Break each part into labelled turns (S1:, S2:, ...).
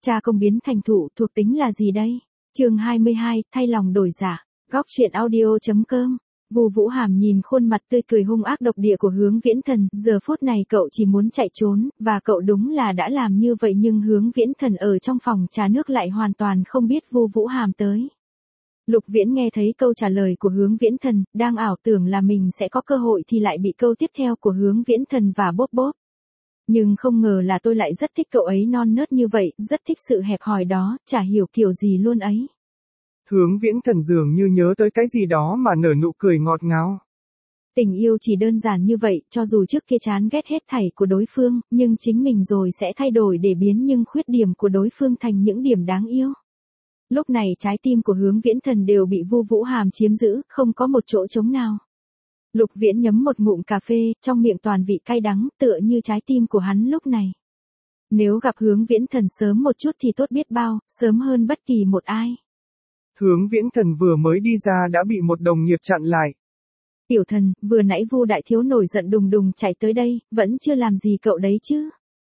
S1: cha công biến thành thụ thuộc tính là gì đây? Chương 22, thay lòng đổi dạ. Góc truyện audio.com. Vu Vũ Hàm nhìn khuôn mặt tươi cười hung ác độc địa của Hướng Viễn Thần, giờ phút này cậu chỉ muốn chạy trốn, và cậu đúng là đã làm như vậy, nhưng Hướng Viễn Thần ở trong phòng trà nước lại hoàn toàn không biết Vu Vũ Hàm tới. Lục Viễn nghe thấy câu trả lời của Hướng Viễn Thần, đang ảo tưởng là mình sẽ có cơ hội thì lại bị câu tiếp theo của Hướng Viễn Thần và bóp bóp. Nhưng không ngờ là tôi lại rất thích cậu ấy non nớt như vậy, rất thích sự hẹp hòi đó, chả hiểu kiểu gì luôn ấy.
S2: Hướng Viễn Thần dường như nhớ tới cái gì đó mà nở nụ cười ngọt ngào.
S1: Tình yêu chỉ đơn giản như vậy, cho dù trước kia chán ghét hết thảy của đối phương, nhưng chính mình rồi sẽ thay đổi để biến những khuyết điểm của đối phương thành những điểm đáng yêu. Lúc này trái tim của Hướng Viễn Thần đều bị Vu Vũ Hàm chiếm giữ, không có một chỗ trống nào. Lục Viễn nhấm một ngụm cà phê, trong miệng toàn vị cay đắng, tựa như trái tim của hắn lúc này. Nếu gặp Hướng Viễn Thần sớm một chút thì tốt biết bao, sớm hơn bất kỳ một ai.
S2: Hướng Viễn Thần vừa mới đi ra đã bị một đồng nghiệp chặn lại.
S1: Tiểu Thần, vừa nãy Vu đại thiếu nổi giận đùng đùng chạy tới đây, vẫn chưa làm gì cậu đấy chứ?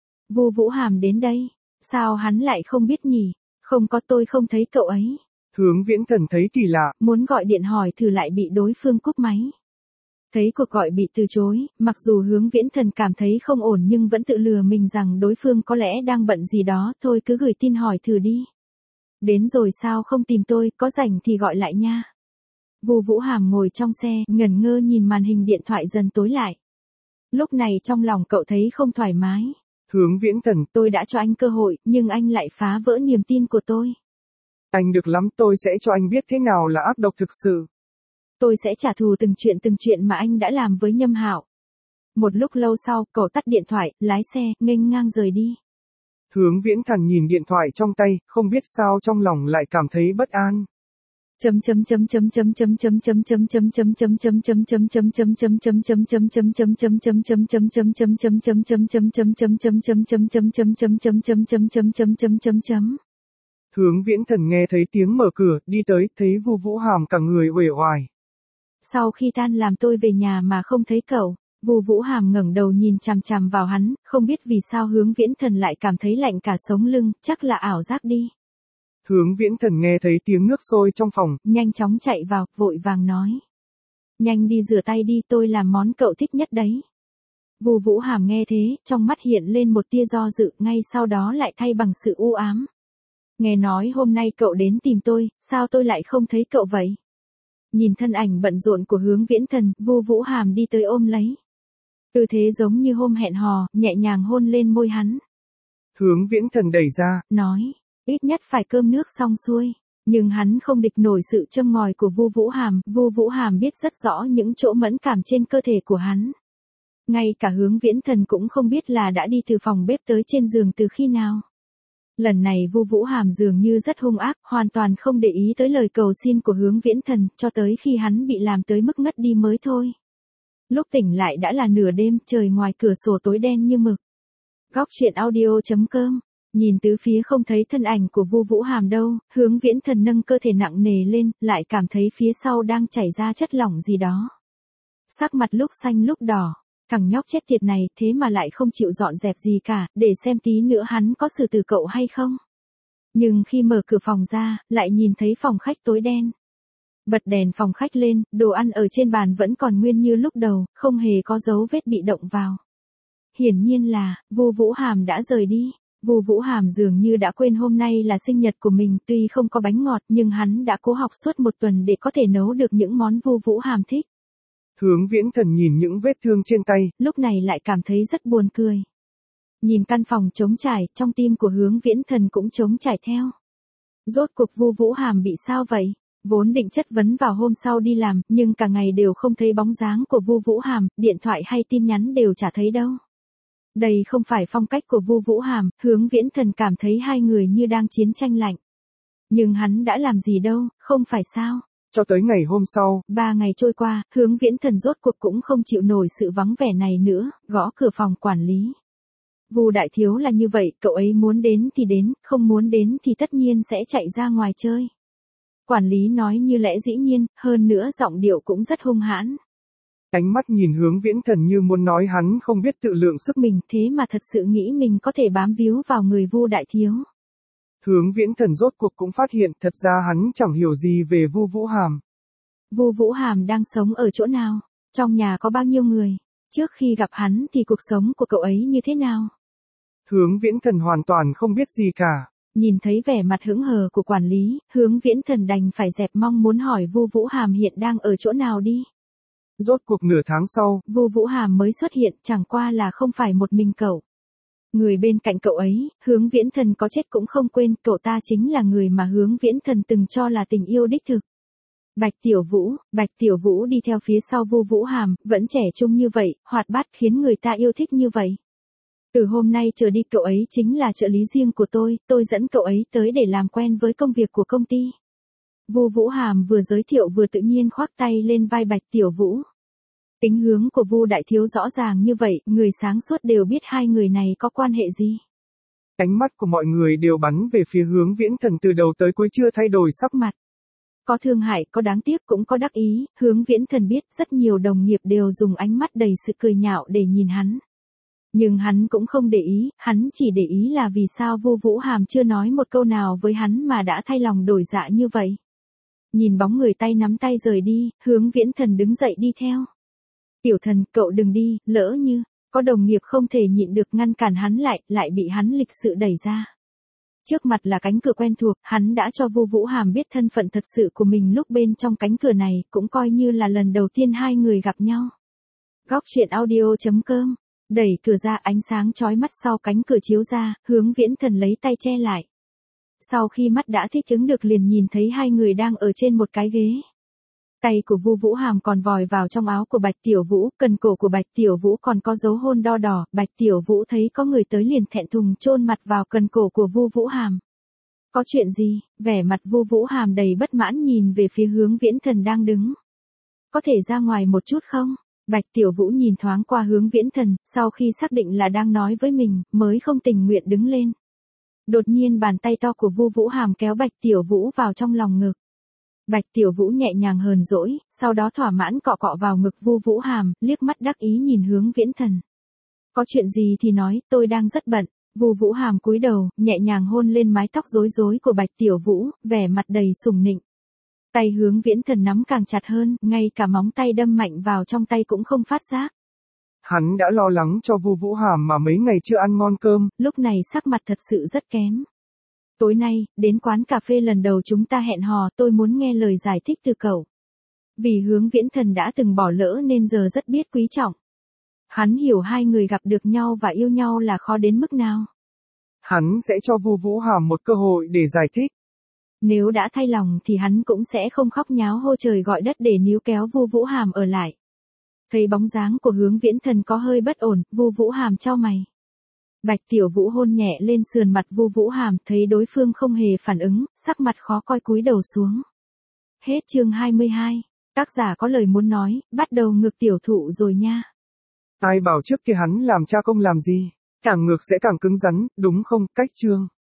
S1: Vu Vũ Hàm đến đây, sao hắn lại không biết nhỉ? Không có, tôi không thấy cậu ấy.
S2: Hướng Viễn Thần thấy kỳ lạ,
S1: muốn gọi điện hỏi thử lại bị đối phương cúp máy. Thấy cuộc gọi bị từ chối, mặc dù Hướng Viễn Thần cảm thấy không ổn nhưng vẫn tự lừa mình rằng đối phương có lẽ đang bận gì đó, thôi cứ gửi tin hỏi thử đi. Đến rồi sao không tìm tôi, có rảnh thì gọi lại nha. Vu Vũ Hàm ngồi trong xe, ngẩn ngơ nhìn màn hình điện thoại dần tối lại. Lúc này trong lòng cậu thấy không thoải mái.
S2: Hướng Viễn Thần,
S1: tôi đã cho anh cơ hội, nhưng anh lại phá vỡ niềm tin của tôi.
S2: Anh được lắm, tôi sẽ cho anh biết thế nào là ác độc thực sự.
S1: Tôi sẽ trả thù từng chuyện mà anh đã làm với Nhâm Hạo. Một lúc lâu sau, cậu tắt điện thoại, lái xe, nghênh ngang rời đi.
S2: Hướng Viễn Thần nhìn điện thoại trong tay, không biết sao trong lòng lại cảm thấy bất an. Hướng Viễn Thần nghe thấy tiếng mở cửa, đi tới, thấy Vu Vũ Hàm cả người uể oải.
S1: Sau khi tan làm tôi về nhà mà không thấy cậu. Vu Vũ Hàm ngẩng đầu nhìn chằm chằm vào hắn, không biết vì sao Hướng Viễn Thần lại cảm thấy lạnh cả sống lưng, chắc là ảo giác đi.
S2: Hướng Viễn Thần nghe thấy tiếng nước sôi trong phòng,
S1: nhanh chóng chạy vào, vội vàng nói. Nhanh đi rửa tay đi, tôi làm món cậu thích nhất đấy. Vu Vũ Hàm nghe thế, trong mắt hiện lên một tia do dự, ngay sau đó lại thay bằng sự u ám. Nghe nói hôm nay cậu đến tìm tôi, sao tôi lại không thấy cậu vậy? Nhìn thân ảnh bận rộn của Hướng Viễn Thần, Vu Vũ Hàm đi tới ôm lấy. Tư thế giống như hôm hẹn hò, nhẹ nhàng hôn lên môi hắn.
S2: Hướng Viễn Thần đẩy ra,
S1: nói, ít nhất phải cơm nước xong xuôi. Nhưng hắn không địch nổi sự châm ngòi của Vu Vũ Hàm. Vu Vũ Hàm biết rất rõ những chỗ mẫn cảm trên cơ thể của hắn. Ngay cả Hướng Viễn Thần cũng không biết là đã đi từ phòng bếp tới trên giường từ khi nào. Lần này Vu Vũ Hàm dường như rất hung ác, hoàn toàn không để ý tới lời cầu xin của Hướng Viễn Thần, cho tới khi hắn bị làm tới mức ngất đi mới thôi. Lúc tỉnh lại đã là nửa đêm, trời ngoài cửa sổ tối đen như mực. Góc truyện audio.com. Nhìn tứ phía không thấy thân ảnh của Vu Vũ Hàm đâu, Hướng Viễn Thần nâng cơ thể nặng nề lên, lại cảm thấy phía sau đang chảy ra chất lỏng gì đó. Sắc mặt lúc xanh lúc đỏ, thằng nhóc chết tiệt này thế mà lại không chịu dọn dẹp gì cả, để xem tí nữa hắn có xử tử cậu hay không. Nhưng khi mở cửa phòng ra, lại nhìn thấy phòng khách tối đen. Bật đèn phòng khách lên, đồ ăn ở trên bàn vẫn còn nguyên như lúc đầu, không hề có dấu vết bị động vào. Hiển nhiên là, Vu Vũ Hàm đã rời đi. Vu Vũ Hàm dường như đã quên hôm nay là sinh nhật của mình, tuy không có bánh ngọt nhưng hắn đã cố học suốt một tuần để có thể nấu được những món Vu Vũ Hàm thích.
S2: Hướng Viễn Thần nhìn những vết thương trên tay,
S1: lúc này lại cảm thấy rất buồn cười. Nhìn căn phòng trống trải, trong tim của Hướng Viễn Thần cũng trống trải theo. Rốt cuộc Vu Vũ Hàm bị sao vậy? Vốn định chất vấn vào hôm sau đi làm, nhưng cả ngày đều không thấy bóng dáng của Vu Vũ Hàm, điện thoại hay tin nhắn đều chả thấy đâu. Đây không phải phong cách của Vu Vũ Hàm, Hướng Viễn Thần cảm thấy hai người như đang chiến tranh lạnh. Nhưng hắn đã làm gì đâu, không phải sao?
S2: Cho tới ngày hôm sau,
S1: 3 ngày trôi qua, Hướng Viễn Thần rốt cuộc cũng không chịu nổi sự vắng vẻ này nữa, gõ cửa phòng quản lý. Vu đại thiếu là như vậy, cậu ấy muốn đến thì đến, không muốn đến thì tất nhiên sẽ chạy ra ngoài chơi. Quản lý nói như lẽ dĩ nhiên, hơn nữa giọng điệu cũng rất hung hãn.
S2: Ánh mắt nhìn Hướng Viễn Thần như muốn nói hắn không biết tự lượng sức
S1: mình, thế mà thật sự nghĩ mình có thể bám víu vào người Vu đại thiếu.
S2: Hướng Viễn Thần rốt cuộc cũng phát hiện thật ra hắn chẳng hiểu gì về Vu Vũ Hàm.
S1: Vu Vũ Hàm đang sống ở chỗ nào? Trong nhà có bao nhiêu người? Trước khi gặp hắn thì cuộc sống của cậu ấy như thế nào?
S2: Hướng Viễn Thần hoàn toàn không biết gì cả.
S1: Nhìn thấy vẻ mặt hững hờ của quản lý, Hướng Viễn Thần đành phải dẹp mong muốn hỏi Vu Vũ Hàm hiện đang ở chỗ nào đi.
S2: Rốt cuộc nửa tháng sau,
S1: Vu Vũ Hàm mới xuất hiện, chẳng qua là không phải một mình cậu. Người bên cạnh cậu ấy, Hướng Viễn Thần có chết cũng không quên, cậu ta chính là người mà Hướng Viễn Thần từng cho là tình yêu đích thực. Bạch Tiểu Vũ đi theo phía sau Vu Vũ Hàm, vẫn trẻ trung như vậy, hoạt bát khiến người ta yêu thích như vậy. Từ hôm nay trở đi cậu ấy chính là trợ lý riêng của tôi dẫn cậu ấy tới để làm quen với công việc của công ty. Vu Vũ Hàm vừa giới thiệu vừa tự nhiên khoác tay lên vai Bạch Tiểu Vũ. Tính hướng của Vu đại thiếu rõ ràng như vậy, người sáng suốt đều biết hai người này có quan hệ gì.
S2: Ánh mắt của mọi người đều bắn về phía Hướng Viễn Thần từ đầu tới cuối chưa thay đổi sắc mặt.
S1: Có thương hại, có đáng tiếc cũng có đắc ý, Hướng Viễn Thần biết rất nhiều đồng nghiệp đều dùng ánh mắt đầy sự cười nhạo để nhìn hắn. Nhưng hắn cũng không để ý, hắn chỉ để ý là vì sao Vu Vũ Hàm chưa nói một câu nào với hắn mà đã thay lòng đổi dạ như vậy. Nhìn bóng người tay nắm tay rời đi, Hướng Viễn Thần đứng dậy đi theo. Tiểu Thần, cậu đừng đi, lỡ như, có đồng nghiệp không thể nhịn được ngăn cản hắn lại bị hắn lịch sự đẩy ra. Trước mặt là cánh cửa quen thuộc, hắn đã cho Vu Vũ Hàm biết thân phận thật sự của mình lúc bên trong cánh cửa này, cũng coi như là lần đầu tiên hai người gặp nhau. Góc truyện audio.com. Đẩy cửa ra, ánh sáng chói mắt sau cánh cửa chiếu ra, Hướng Viễn Thần lấy tay che lại. Sau khi mắt đã thích ứng được liền nhìn thấy hai người đang ở trên một cái ghế. Tay của Vu Vũ Hàm còn vòi vào trong áo của Bạch Tiểu Vũ, cần cổ của Bạch Tiểu Vũ còn có dấu hôn đo đỏ, Bạch Tiểu Vũ thấy có người tới liền thẹn thùng chôn mặt vào cần cổ của Vu Vũ Hàm. Có chuyện gì? Vẻ mặt Vu Vũ Hàm đầy bất mãn nhìn về phía Hướng Viễn Thần đang đứng. Có thể ra ngoài một chút không? Bạch Tiểu Vũ nhìn thoáng qua Hướng Viễn Thần, sau khi xác định là đang nói với mình, mới không tình nguyện đứng lên. Đột nhiên bàn tay to của Vu Vũ Hàm kéo Bạch Tiểu Vũ vào trong lòng ngực. Bạch Tiểu Vũ nhẹ nhàng hờn dỗi, sau đó thỏa mãn cọ cọ vào ngực Vu Vũ Hàm, liếc mắt đắc ý nhìn Hướng Viễn Thần. Có chuyện gì thì nói, tôi đang rất bận. Vu Vũ Hàm cúi đầu, nhẹ nhàng hôn lên mái tóc rối rối của Bạch Tiểu Vũ, vẻ mặt đầy sùng nịnh. Tay Hướng Viễn Thần nắm càng chặt hơn, ngay cả móng tay đâm mạnh vào trong tay cũng không phát giác.
S2: Hắn đã lo lắng cho Vu Vũ Hàm mà mấy ngày chưa ăn ngon cơm.
S1: Lúc này sắc mặt thật sự rất kém. Tối nay, đến quán cà phê lần đầu chúng ta hẹn hò, tôi muốn nghe lời giải thích từ cậu. Vì Hướng Viễn Thần đã từng bỏ lỡ nên giờ rất biết quý trọng. Hắn hiểu hai người gặp được nhau và yêu nhau là khó đến mức nào.
S2: Hắn sẽ cho Vu Vũ Hàm một cơ hội để giải thích.
S1: Nếu đã thay lòng thì hắn cũng sẽ không khóc nháo hô trời gọi đất để níu kéo Vu Vũ Hàm ở lại. Thấy bóng dáng của Hướng Viễn Thần có hơi bất ổn, Vu Vũ Hàm chau mày. Bạch Tiểu Vũ hôn nhẹ lên sườn mặt Vu Vũ Hàm, thấy đối phương không hề phản ứng, sắc mặt khó coi cúi đầu xuống. Hết chương 22. Tác giả có lời muốn nói, bắt đầu ngược tiểu thụ rồi nha.
S2: Ai bảo trước kia hắn làm cha công làm gì, càng ngược sẽ càng cứng rắn, đúng không? Cách chương